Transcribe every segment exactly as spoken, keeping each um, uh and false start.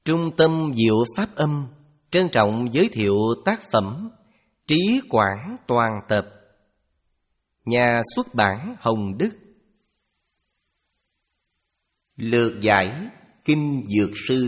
Trung tâm Diệu Pháp Âm trân trọng giới thiệu tác phẩm Trí Quảng Toàn Tập, nhà xuất bản Hồng Đức. Lược giải Kinh Dược Sư.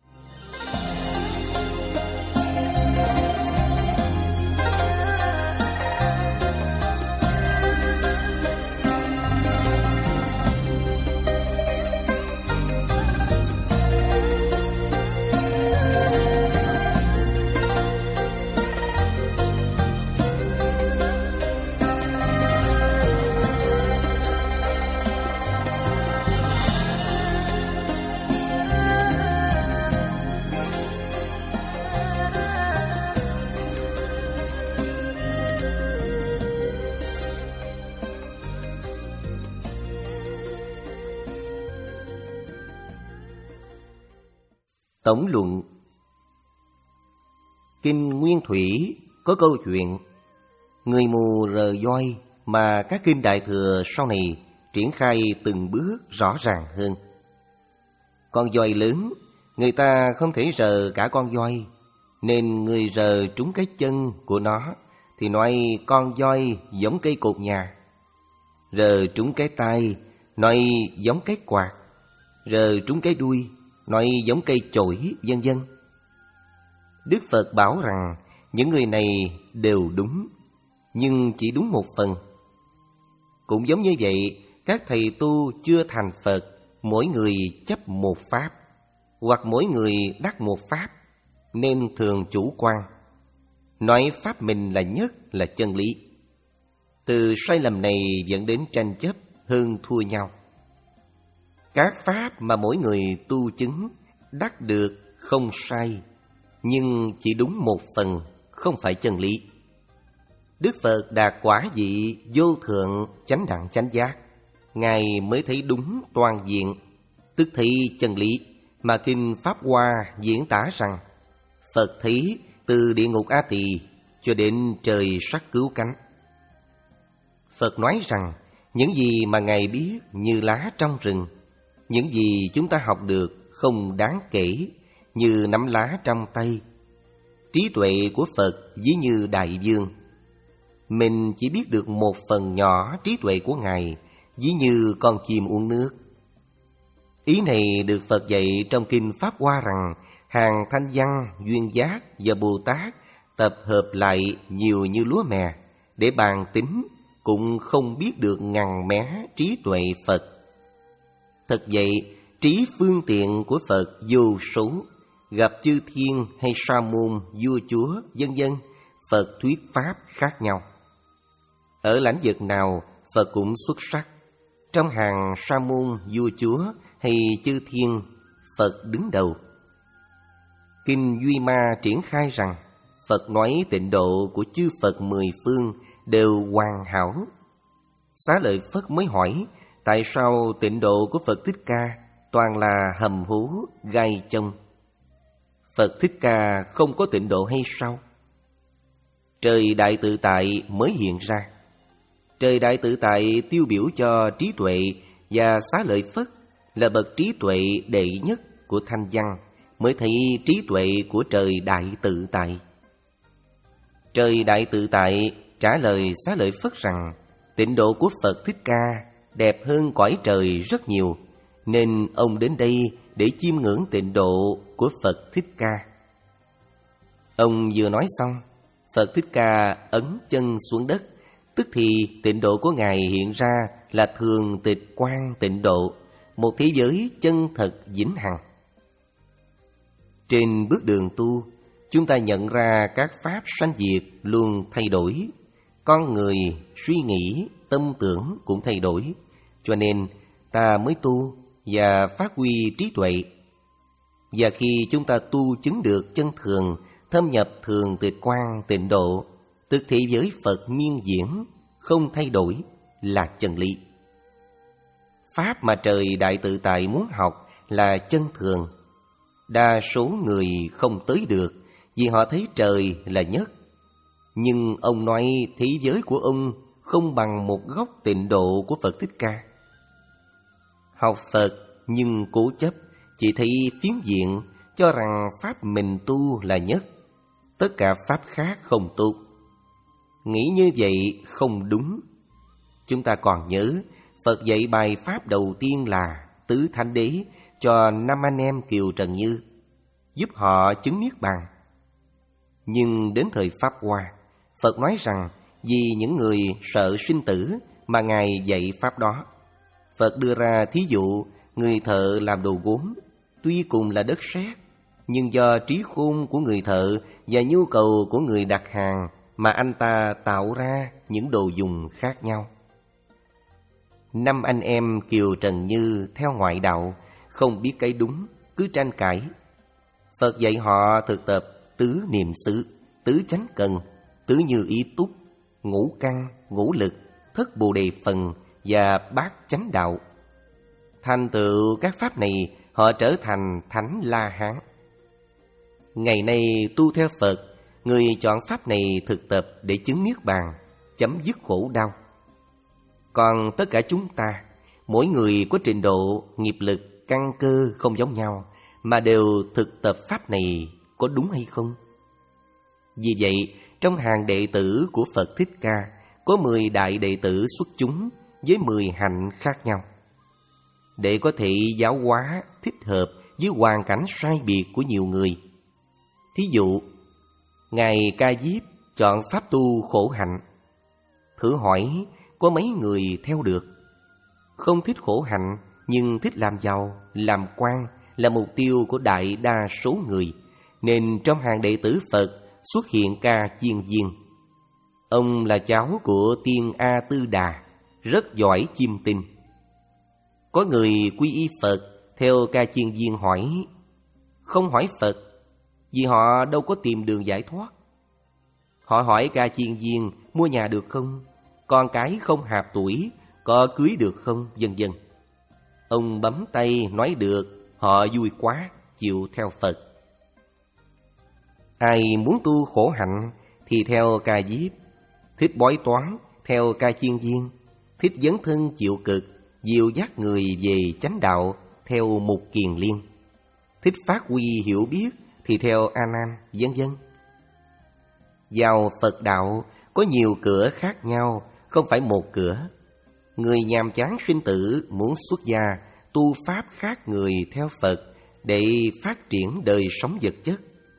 Tổng luận. Kinh Nguyên Thủy có câu chuyện người mù rờ voi mà các kinh Đại Thừa sau này triển khai từng bước rõ ràng hơn. Con voi lớn, người ta không thể rờ cả con voi, nên người rờ trúng cái chân của nó thì nói con voi giống cây cột nhà. Rờ trúng cái tai, nói giống cái quạt. Rờ trúng cái đuôi, nói giống cây chổi, vân vân. Đức Phật bảo rằng những người này đều đúng, nhưng chỉ đúng một phần. Cũng giống như vậy, các thầy tu chưa thành Phật, mỗi người chấp một pháp, hoặc mỗi người đắc một pháp, nên thường chủ quan, nói pháp mình là nhất, là chân lý. Từ sai lầm này dẫn đến tranh chấp hơn thua nhau. Các pháp mà mỗi người tu chứng đắc được không sai, nhưng chỉ đúng một phần, không phải chân lý. Đức Phật đạt quả vị vô thượng chánh đẳng chánh giác, Ngài mới thấy đúng toàn diện, tức thấy chân lý mà Kinh Pháp Hoa diễn tả rằng Phật thấy từ địa ngục A Tỳ cho đến trời sắc cứu cánh. Phật nói rằng những gì mà Ngài biết như lá trong rừng, những gì chúng ta học được không đáng kể, như nắm lá trong tay. Trí tuệ của Phật ví như đại dương. Mình chỉ biết được một phần nhỏ trí tuệ của Ngài, ví như con chim uống nước. Ý này được Phật dạy trong Kinh Pháp Hoa rằng hàng thanh văn, duyên giác và Bồ Tát tập hợp lại nhiều như lúa mè, để bàn tính cũng không biết được ngàn mé trí tuệ Phật. Thật vậy, trí phương tiện của Phật vô số, gặp chư thiên hay sa môn, vua chúa, vân vân, Phật thuyết pháp khác nhau. Ở lãnh vực nào, Phật cũng xuất sắc. Trong hàng sa môn, vua chúa hay chư thiên, Phật đứng đầu. Kinh Duy Ma triển khai rằng Phật nói tịnh độ của chư Phật mười phương đều hoàn hảo. Xá Lợi Phất mới hỏi tại sao tịnh độ của Phật Thích Ca toàn là hầm hố, gai chông? Phật Thích Ca không có tịnh độ hay sao? Trời Đại Tự Tại mới hiện ra. Trời Đại Tự Tại tiêu biểu cho trí tuệ, và Xá Lợi Phất là bậc trí tuệ đệ nhất của thanh văn, mới thấy trí tuệ của trời Đại Tự Tại. Trời Đại Tự Tại trả lời Xá Lợi Phất rằng tịnh độ của Phật Thích Ca đẹp hơn cõi trời rất nhiều, nên ông đến đây để chiêm ngưỡng tịnh độ của Phật Thích Ca. Ông vừa nói xong, Phật Thích Ca ấn chân xuống đất, tức thì tịnh độ của Ngài hiện ra là thường tịch quang tịnh độ, một thế giới chân thật vĩnh hằng. Trên bước đường tu, chúng ta nhận ra các pháp sanh diệt luôn thay đổi. Con người suy nghĩ, tâm tưởng cũng thay đổi, cho nên ta mới tu và phát huy trí tuệ. Và khi chúng ta tu chứng được chân thường, thâm nhập thường tịch quang tịnh độ, tức thế giới Phật miên diễn, không thay đổi, là chân lý. Pháp mà trời Đại Tự Tại muốn học là chân thường. Đa số người không tới được vì họ thấy trời là nhất. Nhưng ông nói thế giới của ông không bằng một góc tịnh độ của Phật Thích Ca. Học Phật nhưng cố chấp, chỉ thấy phiến diện cho rằng pháp mình tu là nhất, tất cả pháp khác không tốt. Nghĩ như vậy không đúng. Chúng ta còn nhớ Phật dạy bài pháp đầu tiên là Tứ Thánh Đế cho năm anh em Kiều Trần Như, giúp họ chứng niết bàn. Nhưng đến thời Pháp Hoa, Phật nói rằng vì những người sợ sinh tử mà Ngài dạy pháp đó. Phật đưa ra thí dụ người thợ làm đồ gốm, tuy cùng là đất sét, nhưng do trí khôn của người thợ và nhu cầu của người đặt hàng mà anh ta tạo ra những đồ dùng khác nhau. Năm anh em Kiều Trần Như theo ngoại đạo, không biết cái đúng, cứ tranh cãi. Phật dạy họ thực tập tứ niệm xứ, tứ chánh cần, tứ như ý túc, ngũ căn, ngũ lực, thất bồ đề phần và bát chánh đạo. Thành tựu các pháp này, họ trở thành Thánh La Hán. Ngày nay tu theo Phật, người chọn pháp này thực tập để chứng niết bàn, chấm dứt khổ đau. Còn tất cả chúng ta, mỗi người có trình độ, nghiệp lực, căn cơ không giống nhau, mà đều thực tập pháp này có đúng hay không? Vì vậy, trong hàng đệ tử của Phật Thích Ca, có mười đại đệ tử xuất chúng với mười hạnh khác nhau. Để có thể giáo hóa thích hợp với hoàn cảnh sai biệt của nhiều người. Thí dụ, Ngài Ca Diếp chọn pháp tu khổ hạnh. Thử hỏi, có mấy người theo được? Không thích khổ hạnh, nhưng thích làm giàu, làm quan là mục tiêu của đại đa số người, nên trong hàng đệ tử Phật xuất hiện Ca Chiên Viên. Ông là cháu của Tiên A Tư Đà, rất giỏi chiêm tinh. Có người quy y Phật theo Ca Chiên Viên hỏi, không hỏi Phật, vì họ đâu có tìm đường giải thoát. Họ hỏi Ca Chiên Viên mua nhà được không, con cái không hạp tuổi có cưới được không, vân vân. Ông bấm tay nói được, họ vui quá, chịu theo Phật. Ai muốn tu khổ hạnh thì theo Ca Diếp, thích bói toán theo Ca Chiên Viên, thích dấn thân chịu cực, dìu dắt người về chánh đạo theo Mục Kiền Liên, thích phát huy hiểu biết thì theo A Nan, vân vân. Vào Phật đạo có nhiều cửa khác nhau, không phải một cửa. Người nhàm chán sinh tử muốn xuất gia tu pháp khác người theo Phật để phát triển đời sống vật chất.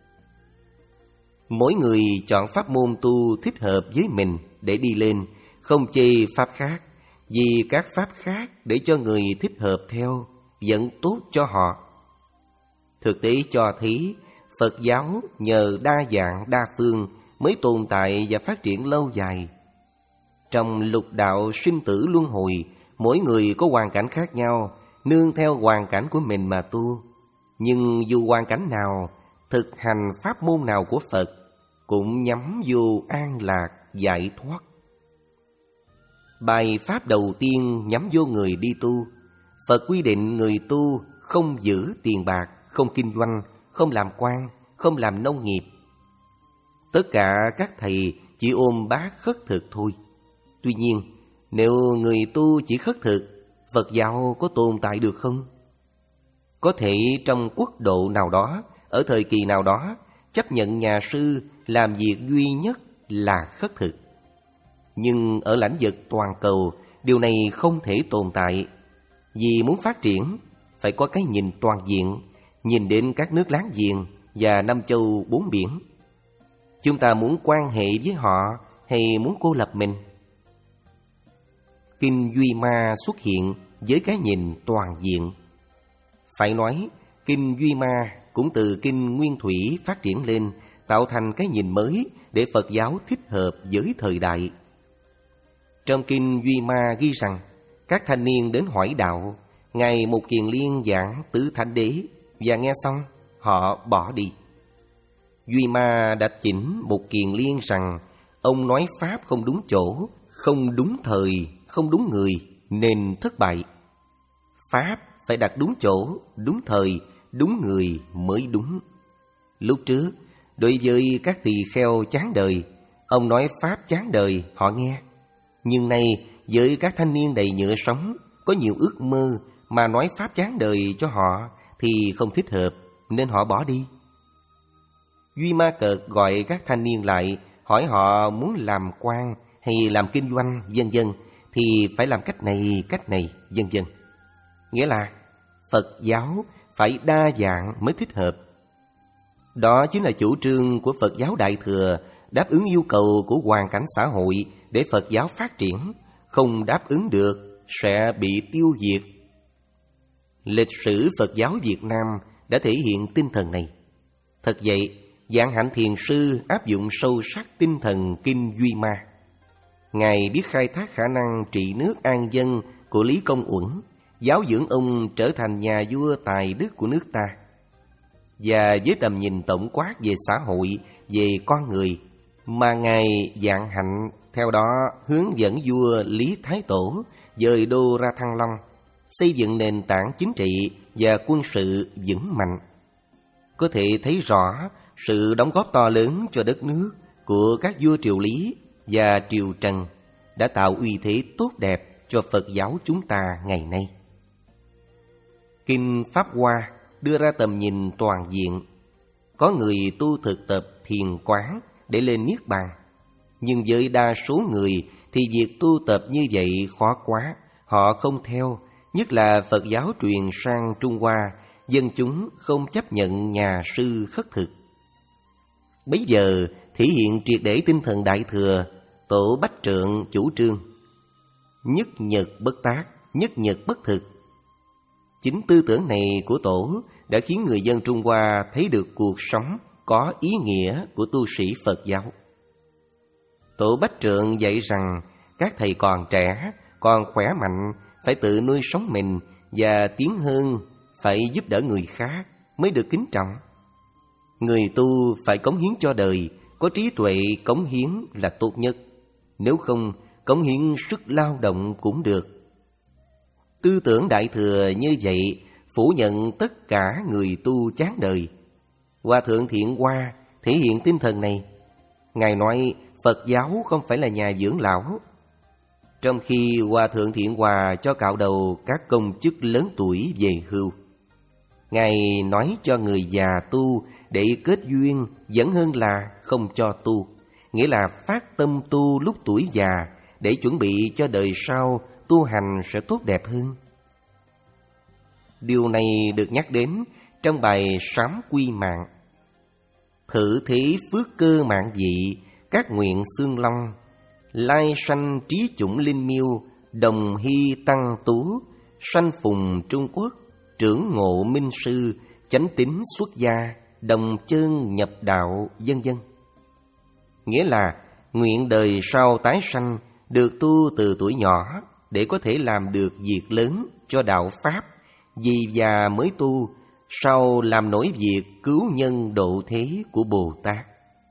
Mỗi người chọn pháp môn tu thích hợp với mình để đi lên, không chê pháp khác, vì các pháp khác để cho người thích hợp theo vẫn tốt cho họ. Thực tế cho thấy Phật giáo nhờ đa dạng đa phương mới tồn tại và phát triển lâu dài. Trong lục đạo sinh tử luân hồi, mỗi người có hoàn cảnh khác nhau, nương theo hoàn cảnh của mình mà tu. Nhưng dù hoàn cảnh nào, thực hành pháp môn nào của Phật cũng nhắm vô an lạc, giải thoát. Bài pháp đầu tiên nhắm vô người đi tu. Phật quy định người tu không giữ tiền bạc, không kinh doanh, không làm quan, không làm nông nghiệp. Tất cả các thầy chỉ ôm bát khất thực thôi. Tuy nhiên, nếu người tu chỉ khất thực, Phật giáo có tồn tại được không? Có thể trong quốc độ nào đó, ở thời kỳ nào đó, chấp nhận nhà sư làm việc duy nhất là khất thực. Nhưng ở lãnh vực toàn cầu, điều này không thể tồn tại. Vì muốn phát triển, phải có cái nhìn toàn diện, nhìn đến các nước láng giềng và năm châu bốn biển. Chúng ta muốn quan hệ với họ hay muốn cô lập mình? Kinh Duy Ma xuất hiện với cái nhìn toàn diện. Phải nói, Kinh Duy Ma cũng từ Kinh Nguyên Thủy phát triển lên, tạo thành cái nhìn mới để Phật giáo thích hợp với thời đại. Trong Kinh Duy Ma ghi rằng, các thanh niên đến hỏi đạo, Ngài Mục Kiền Liên giảng Tứ Thánh Đế, và nghe xong, họ bỏ đi. Duy Ma đã chỉnh Mục Kiền Liên rằng, ông nói pháp không đúng chỗ, không đúng thời, không đúng người, nên thất bại. Pháp phải đặt đúng chỗ, đúng thời, đúng người mới đúng. Lúc trước, đối với các tỳ kheo chán đời, ông nói pháp chán đời, họ nghe. Nhưng nay, với các thanh niên đầy nhựa sống, có nhiều ước mơ, mà nói pháp chán đời cho họ thì không thích hợp, nên họ bỏ đi. Duy Ma Cợt gọi các thanh niên lại, hỏi họ muốn làm quan hay làm kinh doanh, vân vân, thì phải làm cách này, cách này, vân vân. Nghĩa là Phật giáo phải đa dạng mới thích hợp. Đó chính là chủ trương của Phật giáo Đại Thừa, đáp ứng yêu cầu của hoàn cảnh xã hội để Phật giáo phát triển. Không đáp ứng được sẽ bị tiêu diệt. Lịch sử Phật giáo Việt Nam đã thể hiện tinh thần này. Thật vậy, Vạn Hạnh Thiền Sư áp dụng sâu sắc tinh thần Kinh Duy Ma. Ngài biết khai thác khả năng trị nước an dân của Lý Công Uẩn, giáo dưỡng ông trở thành nhà vua tài đức của nước ta. Và với tầm nhìn tổng quát về xã hội, về con người, mà Ngài Vạn Hạnh theo đó hướng dẫn vua Lý Thái Tổ dời đô ra Thăng Long, xây dựng nền tảng chính trị và quân sự vững mạnh. Có thể thấy rõ sự đóng góp to lớn cho đất nước của các vua Triều Lý và Triều Trần đã tạo uy thế tốt đẹp cho Phật giáo chúng ta ngày nay. Kinh Pháp Hoa đưa ra tầm nhìn toàn diện. Có người tu thực tập thiền quán để lên niết bàn, nhưng với đa số người thì việc tu tập như vậy khó quá, họ không theo, nhất là Phật giáo truyền sang Trung Hoa, dân chúng không chấp nhận nhà sư khất thực. Bấy giờ thể hiện triệt để tinh thần Đại Thừa, Tổ Bách Trượng chủ trương nhất nhật bất tác, nhất nhật bất thực. Chính tư tưởng này của Tổ đã khiến người dân Trung Hoa thấy được cuộc sống có ý nghĩa của tu sĩ Phật giáo. Tổ Bách Trượng dạy rằng các thầy còn trẻ, còn khỏe mạnh, phải tự nuôi sống mình và tiến hơn, phải giúp đỡ người khác mới được kính trọng. Người tu phải cống hiến cho đời, có trí tuệ cống hiến là tốt nhất. Nếu không, cống hiến sức lao động cũng được. Tư tưởng Đại Thừa như vậy phủ nhận tất cả người tu chán đời. Hòa Thượng Thiện Hoa thể hiện tinh thần này. Ngài nói Phật giáo không phải là nhà dưỡng lão. Trong khi Hòa Thượng Thiện Hòa cho cạo đầu các công chức lớn tuổi về hưu, Ngài nói cho người già tu để kết duyên vẫn hơn là không cho tu. Nghĩa là phát tâm tu lúc tuổi già để chuẩn bị cho đời sau tu hành sẽ tốt đẹp hơn. Điều này được nhắc đến trong bài Sám Quy Mạng. Thử thế phước cơ mạng dị, các nguyện xương long, lai sanh trí chủng linh miêu, đồng hy tăng tú, sanh phùng Trung Quốc, trưởng ngộ minh sư, chánh tín xuất gia, đồng chân nhập đạo, vân vân. Nghĩa là nguyện đời sau tái sanh được tu từ tuổi nhỏ để có thể làm được việc lớn cho đạo Pháp, vì già mới tu, sau làm nổi việc cứu nhân độ thế của Bồ Tát.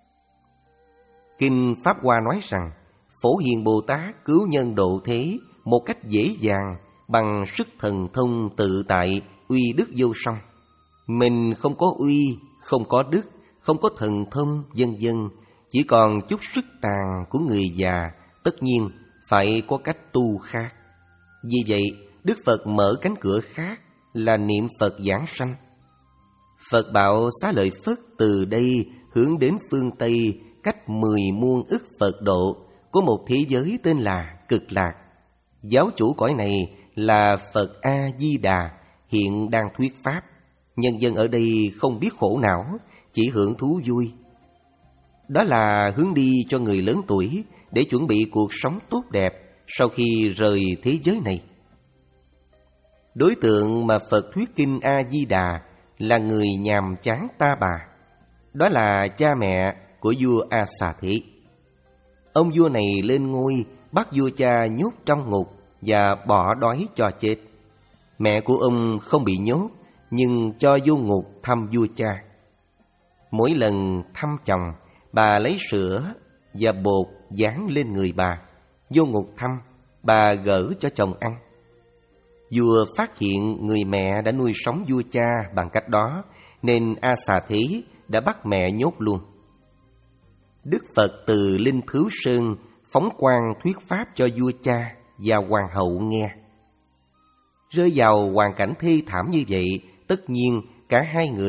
Kinh Pháp Hoa nói rằng Phổ Hiền Bồ Tát cứu nhân độ thế một cách dễ dàng bằng sức thần thông tự tại, uy đức vô song. Mình không có uy, không có đức, không có thần thông, vân vân, chỉ còn chút sức tàn của người già, tất nhiên phải có cách tu khác. Vì vậy, Đức Phật mở cánh cửa khác là niệm Phật giảng sanh. Phật bảo Xá Lợi Phất từ đây hướng đến phương Tây cách mười muôn ức Phật độ, có một thế giới tên là Cực Lạc. Giáo chủ cõi này là Phật A-di-đà, hiện đang thuyết pháp. Nhân dân ở đây không biết khổ não, chỉ hưởng thú vui. Đó là hướng đi cho người lớn tuổi để chuẩn bị cuộc sống tốt đẹp sau khi rời thế giới này. Đối tượng mà Phật thuyết kinh A-di-đà là người nhàm chán ta bà. Đó là cha mẹ của vua A Xà Thế. Ông vua này lên ngôi, bắt vua cha nhốt trong ngục và bỏ đói cho chết. Mẹ của ông không bị nhốt, nhưng cho vô ngục thăm vua cha. Mỗi lần thăm chồng, bà lấy sữa và bột dán lên người bà. Vô ngục thăm, bà gỡ cho chồng ăn. Vua phát hiện người mẹ đã nuôi sống vua cha bằng cách đó, nên A Xà Thế đã bắt mẹ nhốt luôn. Đức Phật từ Linh Thứu Sơn phóng quang thuyết pháp cho vua cha và hoàng hậu nghe. Rơi vào hoàn cảnh thê thảm như vậy, tất nhiên cả hai người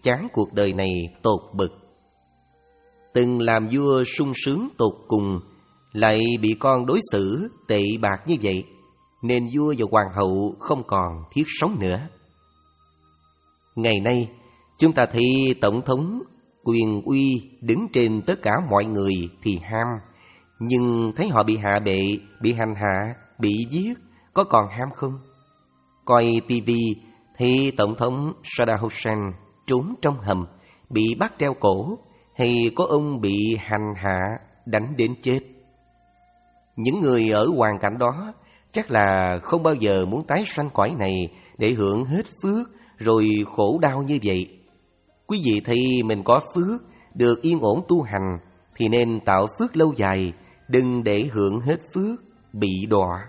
chán cuộc đời này tột bực. Từng làm vua sung sướng tột cùng, lại bị con đối xử tệ bạc như vậy, nên vua và hoàng hậu không còn thiết sống nữa. Ngày nay, chúng ta thấy tổng thống quyền uy đứng trên tất cả mọi người thì ham, nhưng thấy họ bị hạ bệ, bị hành hạ, bị giết, có còn ham không? Coi tivi thì tổng thống Saddam Hussein trốn trong hầm, bị bắt treo cổ, hay có ông bị hành hạ, đánh đến chết. Những người ở hoàn cảnh đó chắc là không bao giờ muốn tái sanh cõi này để hưởng hết phước rồi khổ đau như vậy. Quý vị thấy mình có phước, được yên ổn tu hành thì nên tạo phước lâu dài, đừng để hưởng hết phước, bị đọa.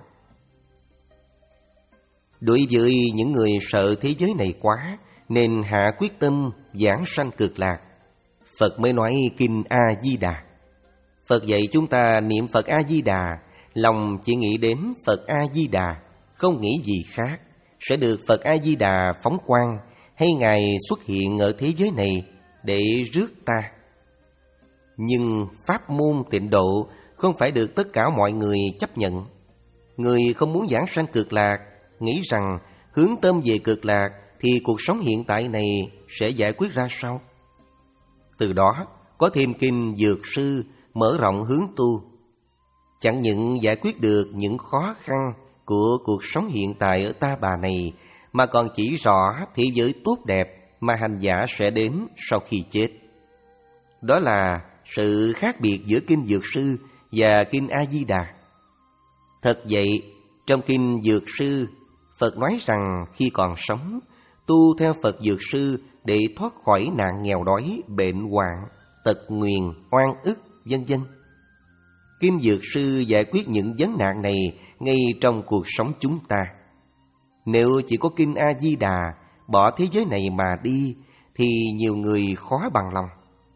Đối với những người sợ thế giới này quá, nên hạ quyết tâm giảng sanh cực lạc. Phật mới nói Kinh A-di-đà. Phật dạy chúng ta niệm Phật A-di-đà, lòng chỉ nghĩ đến Phật A-di-đà, không nghĩ gì khác, sẽ được Phật A-di-đà phóng quang, hay Ngài xuất hiện ở thế giới này để rước ta. Nhưng pháp môn tịnh độ không phải được tất cả mọi người chấp nhận. Người không muốn giảng sanh cực lạc, nghĩ rằng hướng tâm về cực lạc thì cuộc sống hiện tại này sẽ giải quyết ra sao. Từ đó có thêm kinh Dược Sư mở rộng hướng tu. Chẳng những giải quyết được những khó khăn của cuộc sống hiện tại ở ta bà này, mà còn chỉ rõ thế giới tốt đẹp mà hành giả sẽ đến sau khi chết. Đó là sự khác biệt giữa kinh Dược Sư và kinh A-di-đà. Thật vậy, trong kinh Dược Sư, Phật nói rằng khi còn sống, tu theo Phật Dược Sư để thoát khỏi nạn nghèo đói, bệnh hoạn, tật nguyền, oan ức, vân vân. Kinh Dược Sư giải quyết những vấn nạn này ngay trong cuộc sống chúng ta. Nếu chỉ có kinh A-di-đà bỏ thế giới này mà đi thì nhiều người khó bằng lòng.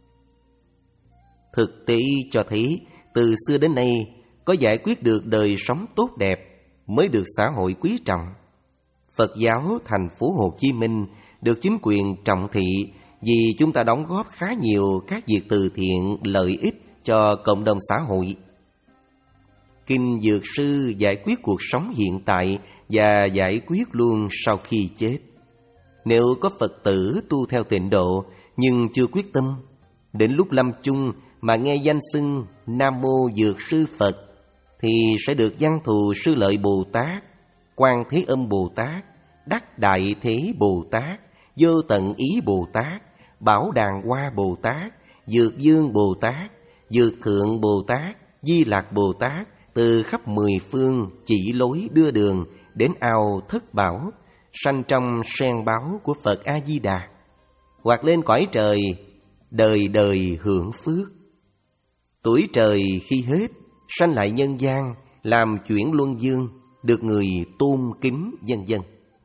Thực tế cho thấy từ xưa đến nay có giải quyết được đời sống tốt đẹp mới được xã hội quý trọng. Phật giáo thành phố Hồ Chí Minh được chính quyền trọng thị vì chúng ta đóng góp khá nhiều các việc từ thiện lợi ích cho cộng đồng xã hội. Kinh Dược Sư giải quyết cuộc sống hiện tại và giải quyết luôn sau khi chết. Nếu có Phật tử tu theo tịnh độ nhưng chưa quyết tâm, đến lúc lâm chung mà nghe danh xưng Nam Mô Dược Sư Phật thì sẽ được văn thù Sư Lợi Bồ Tát, Quan Thế Âm Bồ Tát, Đắc Đại Thế Bồ Tát, Vô Tận Ý Bồ Tát, Bảo Đàn Hoa Bồ Tát, Dược Dương Bồ Tát, Dược Thượng Bồ Tát, Di Lạc Bồ Tát từ khắp mười phương chỉ lối đưa đường đến ao Thất Bảo, sanh trong sen báo của Phật A-di-đà, hoặc lên cõi trời đời đời hưởng phước. Tuổi trời khi hết, sanh lại nhân gian làm chuyển luân dương, được người tôn kính vân vân.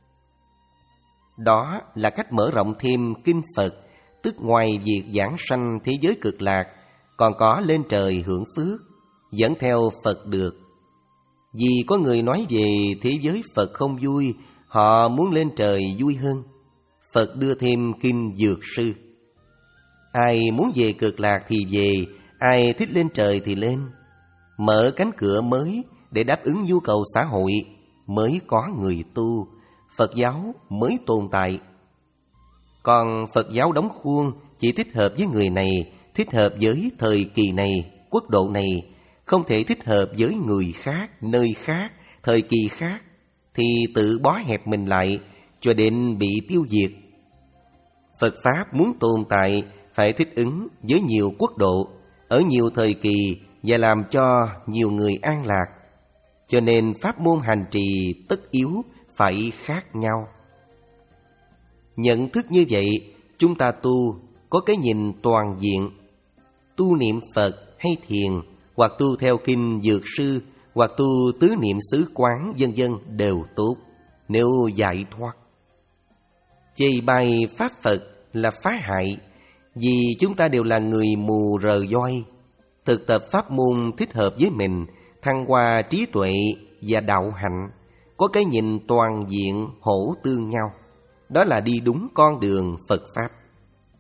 Đó là cách mở rộng thêm kinh Phật, tức ngoài việc giảng sanh thế giới cực lạc, còn có lên trời hưởng phước, dẫn theo Phật được. Vì có người nói về thế giới Phật không vui, họ muốn lên trời vui hơn. Phật đưa thêm kinh Dược Sư. Ai muốn về cực lạc thì về, ai thích lên trời thì lên. Mở cánh cửa mới để đáp ứng nhu cầu xã hội, mới có người tu, Phật giáo mới tồn tại. Còn Phật giáo đóng khuôn chỉ thích hợp với người này, thích hợp với thời kỳ này, quốc độ này, không thể thích hợp với người khác, nơi khác, thời kỳ khác, thì tự bó hẹp mình lại cho đến bị tiêu diệt. Phật Pháp muốn tồn tại phải thích ứng với nhiều quốc độ, ở nhiều thời kỳ và làm cho nhiều người an lạc. Cho nên pháp môn hành trì tất yếu phải khác nhau. Nhận thức như vậy, chúng ta tu có cái nhìn toàn diện. Tu niệm Phật hay thiền, hoặc tu theo kinh Dược Sư, hoặc tu tứ niệm xứ quán vân vân đều tốt, nếu giải thoát. Chê bai pháp Phật là phá hại, vì chúng ta đều là người mù rờ voi. Thực tập pháp môn thích hợp với mình, thăng hoa trí tuệ và đạo hạnh, có cái nhìn toàn diện hỗ tương nhau. Đó là đi đúng con đường Phật Pháp.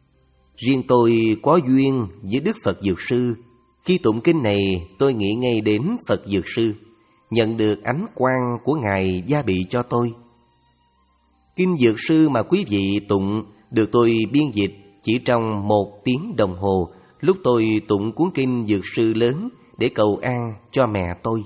Riêng tôi có duyên với Đức Phật Dược Sư. Khi tụng kinh này, tôi nghĩ ngay đến Phật Dược Sư, nhận được ánh quang của Ngài gia bị cho tôi. Kinh Dược Sư mà quý vị tụng được tôi biên dịch chỉ trong một tiếng đồng hồ, lúc tôi tụng cuốn kinh Dược Sư lớn để cầu an cho mẹ tôi.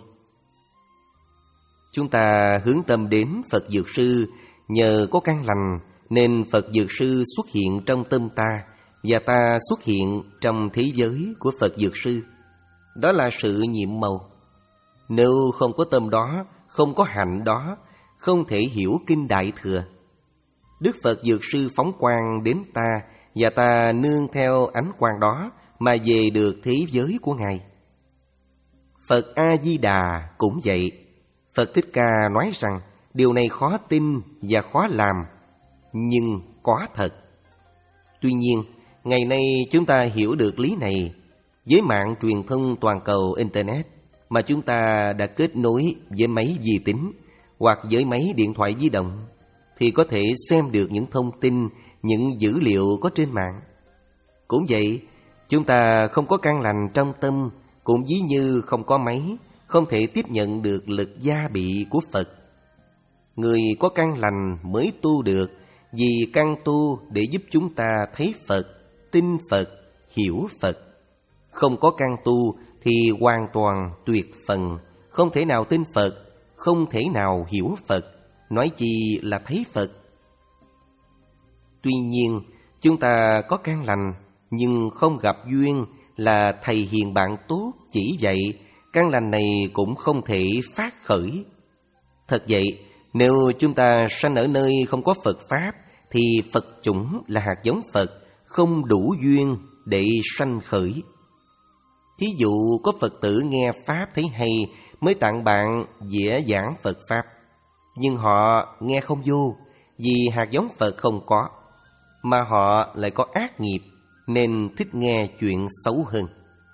Chúng ta hướng tâm đến Phật Dược Sư, nhờ có căn lành nên Phật Dược Sư xuất hiện trong tâm ta, và ta xuất hiện trong thế giới của Phật Dược Sư. Đó là sự nhiệm màu. Nếu không có tâm đó, không có hạnh đó, không thể hiểu kinh Đại Thừa. Đức Phật Dược Sư phóng quang đến ta, và ta nương theo ánh quang đó mà về được thế giới của Ngài. Phật A-di-đà cũng vậy. Phật Thích Ca nói rằng điều này khó tin và khó làm, nhưng có thật. Tuy nhiên, ngày nay chúng ta hiểu được lý này. Với mạng truyền thông toàn cầu Internet mà chúng ta đã kết nối với máy vi tính hoặc với máy điện thoại di động, thì có thể xem được những thông tin, những dữ liệu có trên mạng. Cũng vậy, chúng ta không có căn lành trong tâm, cũng ví như không có máy, không thể tiếp nhận được lực gia bị của Phật. Người có căn lành mới tu được, vì căn tu để giúp chúng ta thấy Phật, tin Phật, hiểu Phật. Không có căn tu thì hoàn toàn tuyệt phần, không thể nào tin Phật, không thể nào hiểu Phật, nói chi là thấy Phật. Tuy nhiên, chúng ta có căn lành, nhưng không gặp duyên là thầy hiền bạn tốt chỉ dạy, căn lành này cũng không thể phát khởi. Thật vậy, nếu chúng ta sanh ở nơi không có Phật Pháp, thì Phật chủng là hạt giống Phật, không đủ duyên để sanh khởi. Thí dụ có Phật tử nghe Pháp thấy hay mới tặng bạn dĩa giảng Phật Pháp, nhưng họ nghe không vô vì hạt giống Phật không có, mà họ lại có ác nghiệp nên thích nghe chuyện xấu hơn.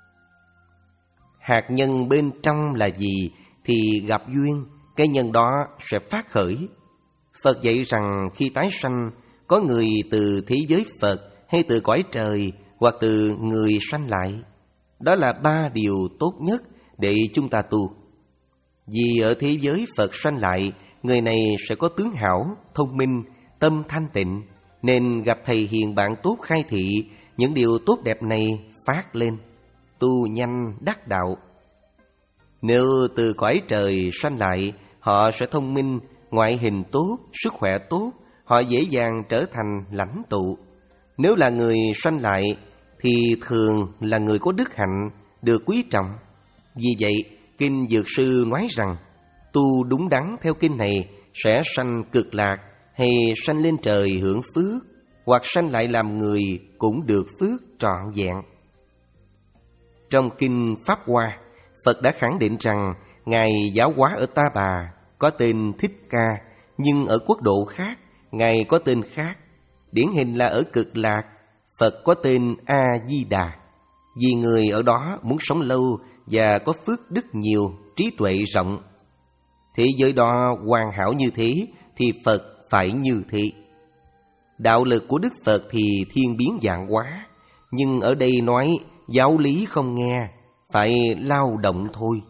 Hạt nhân bên trong là gì thì gặp duyên, cái nhân đó sẽ phát khởi. Phật dạy rằng khi tái sanh, có người từ thế giới Phật hay từ cõi trời hoặc từ người sanh lại. Đó là ba điều tốt nhất để chúng ta tu. Vì ở thế giới Phật sanh lại, người này sẽ có tướng hảo, thông minh, tâm thanh tịnh, nên gặp thầy hiền bạn tốt khai thị những điều tốt đẹp này phát lên, tu nhanh đắc đạo. Nếu từ cõi trời sanh lại, họ sẽ thông minh, ngoại hình tốt, sức khỏe tốt, họ dễ dàng trở thành lãnh tụ. Nếu là người sanh lại thì thường là người có đức hạnh, được quý trọng. Vì vậy, Kinh Dược Sư nói rằng tu đúng đắn theo kinh này sẽ sanh cực lạc, hay sanh lên trời hưởng phước, hoặc sanh lại làm người cũng được phước trọn vẹn. Trong Kinh Pháp Hoa, Phật đã khẳng định rằng Ngài giáo hóa ở Ta Bà có tên Thích Ca, nhưng ở quốc độ khác Ngài có tên khác. Điển hình là ở Cực Lạc, Phật có tên A-di-đà, vì người ở đó muốn sống lâu và có phước đức nhiều, trí tuệ rộng. Thế giới đó hoàn hảo như thế thì Phật phải như thế. Đạo lực của Đức Phật thì thiên biến vạn hóa, nhưng ở đây nói giáo lý không nghe, phải lao động thôi.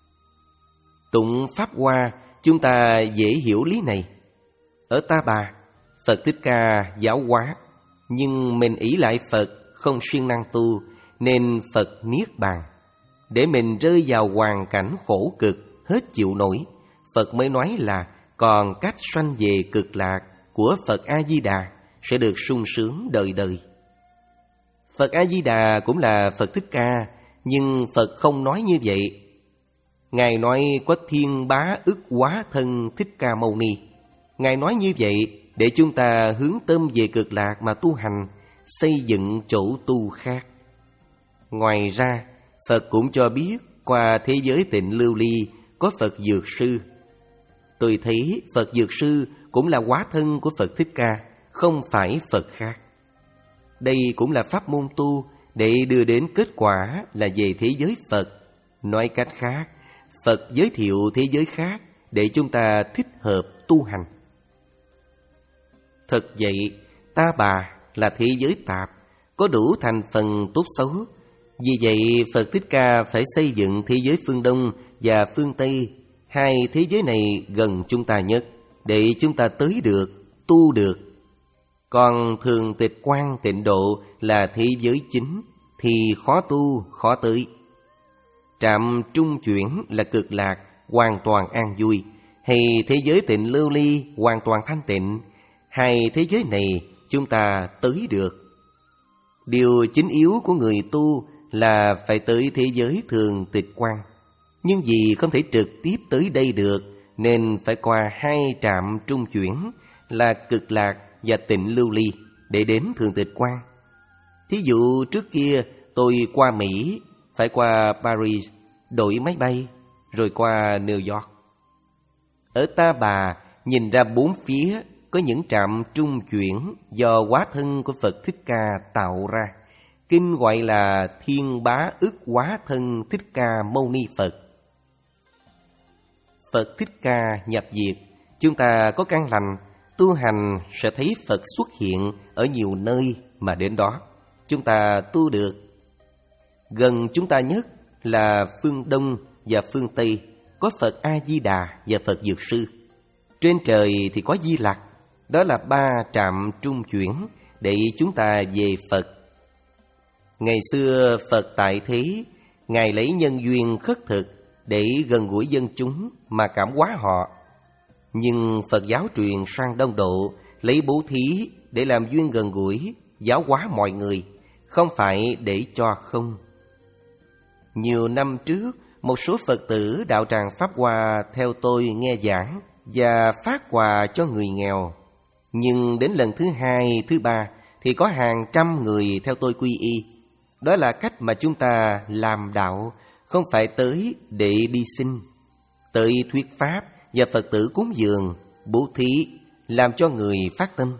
Tụng Pháp Hoa, chúng ta dễ hiểu lý này. Ở Ta Bà, Phật Thích Ca giáo hóa, nhưng mình ỷ lại Phật không siêng năng tu, nên Phật niết bàn. Để mình rơi vào hoàn cảnh khổ cực, hết chịu nổi, Phật mới nói là còn cách sanh về cực lạc của Phật A-di-đà sẽ được sung sướng đời đời. Phật A-di-đà cũng là Phật Thích Ca, nhưng Phật không nói như vậy. Ngài nói có thiên bá ức hóa thân Thích Ca Mâu Ni. Ngài nói như vậy để chúng ta hướng tâm về cực lạc mà tu hành, xây dựng chỗ tu khác. Ngoài ra, Phật cũng cho biết qua thế giới Tịnh Lưu Ly có Phật Dược Sư. Tôi thấy Phật Dược Sư cũng là hóa thân của Phật Thích Ca, không phải Phật khác. Đây cũng là pháp môn tu để đưa đến kết quả là về thế giới Phật. Nói cách khác, Phật giới thiệu thế giới khác để chúng ta thích hợp tu hành. Thật vậy, Ta Bà là thế giới tạp, có đủ thành phần tốt xấu. Vì vậy Phật Thích Ca phải xây dựng thế giới phương Đông và phương Tây, hai thế giới này gần chúng ta nhất, để chúng ta tới được, tu được. Còn Thường Tịch Quan Tịnh Độ là thế giới chính, thì khó tu, khó tới. Trạm trung chuyển là Cực Lạc, hoàn toàn an vui, hay thế giới Tịnh Lưu Ly hoàn toàn thanh tịnh. Hai thế giới này chúng ta tới được. Điều chính yếu của người tu là phải tới thế giới Thường Tịch Quan. Nhưng vì không thể trực tiếp tới đây được, nên phải qua hai trạm trung chuyển là Cực Lạc và Tịnh Lưu Ly để đến Thường Tịch Quan. Thí dụ trước kia tôi qua Mỹ, phải qua Paris, đổi máy bay, rồi qua New York. Ở Ta Bà nhìn ra bốn phía có những trạm trung chuyển do hóa thân của Phật Thích Ca tạo ra. Kinh gọi là Thiên Bá Ức Hóa Thân Thích Ca Mâu Ni Phật. Phật Thích Ca nhập diệt, chúng ta có căn lành, tu hành sẽ thấy Phật xuất hiện ở nhiều nơi mà đến đó chúng ta tu được. Gần chúng ta nhất là phương Đông và phương Tây, có Phật A-di-đà và Phật Dược Sư. Trên trời thì có Di Lặc, đó là ba trạm trung chuyển để chúng ta về Phật. Ngày xưa Phật tại thế, Ngài lấy nhân duyên khất thực để gần gũi dân chúng mà cảm hóa họ. Nhưng Phật giáo truyền sang Đông Độ, lấy bố thí để làm duyên gần gũi, giáo hóa mọi người, không phải để cho không. Nhiều năm trước, một số Phật tử đạo tràng Pháp Hoa theo tôi nghe giảng và phát quà cho người nghèo. Nhưng đến lần thứ hai, thứ ba thì có hàng trăm người theo tôi quy y. Đó là cách mà chúng ta làm đạo, không phải tới để đi xin. Tới thuyết pháp và Phật tử cúng dường, bố thí, làm cho người phát tâm.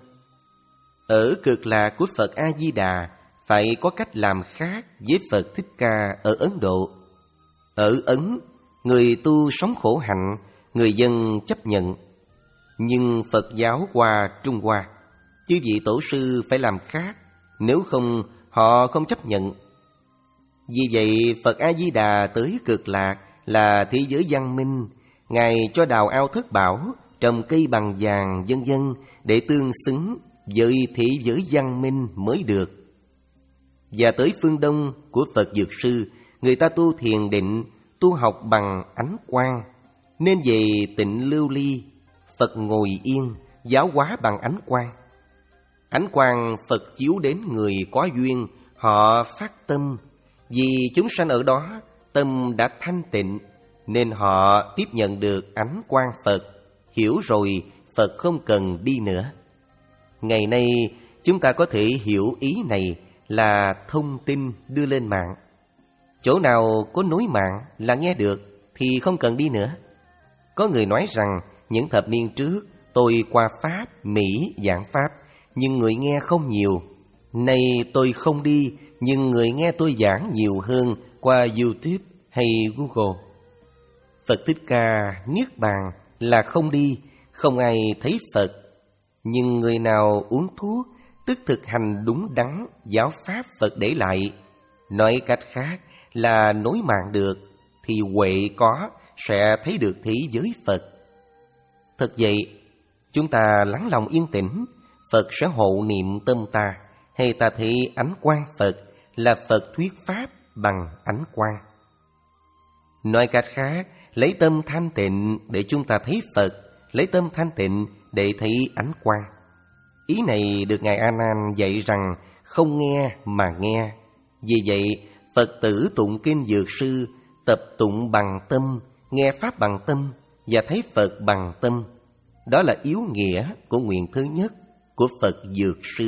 Ở Cực Lạc của Phật A-di-đà phải có cách làm khác với Phật Thích Ca ở Ấn Độ. Ở Ấn, người tu sống khổ hạnh, người dân chấp nhận. Nhưng Phật giáo qua Trung Hoa, chư vị tổ sư phải làm khác, nếu không họ không chấp nhận. Vì vậy Phật A-di-đà tới Cực Lạc là thế giới văn minh. Ngài cho đào ao thất bảo, trồng cây bằng vàng vân vân để tương xứng với thế giới văn minh mới được. Và tới phương Đông của Phật Dược Sư, người ta tu thiền định, tu học bằng ánh quang. Nên về Tịnh Lưu Ly, Phật ngồi yên, giáo hóa bằng ánh quang. Ánh quang Phật chiếu đến người có duyên, họ phát tâm. Vì chúng sanh ở đó, tâm đã thanh tịnh, nên họ tiếp nhận được ánh quang Phật. Hiểu rồi, Phật không cần đi nữa. Ngày nay, chúng ta có thể hiểu ý này là thông tin đưa lên mạng. Chỗ nào có nối mạng là nghe được thì không cần đi nữa. Có người nói rằng những thập niên trước tôi qua Pháp, Mỹ giảng Pháp, nhưng người nghe không nhiều. Nay tôi không đi, nhưng người nghe tôi giảng nhiều hơn qua YouTube hay Google. Phật Thích Ca niết bàn là không đi, không ai thấy Phật. Nhưng người nào uống thuốc, tức thực hành đúng đắn giáo pháp Phật để lại, nói cách khác là nối mạng được, thì huệ có sẽ thấy được thế giới Phật. Thật vậy, chúng ta lắng lòng yên tĩnh, Phật sẽ hộ niệm tâm ta, hay ta thấy ánh quang Phật là Phật thuyết pháp bằng ánh quang. Nói cách khác, lấy tâm thanh tịnh để chúng ta thấy Phật, lấy tâm thanh tịnh để thấy ánh quang. Ý này được Ngài A Nan dạy rằng không nghe mà nghe. Vì vậy, Phật tử tụng kinh Dược Sư, tập tụng bằng tâm, nghe pháp bằng tâm và thấy Phật bằng tâm. Đó là yếu nghĩa của nguyện thứ nhất của Phật Dược Sư.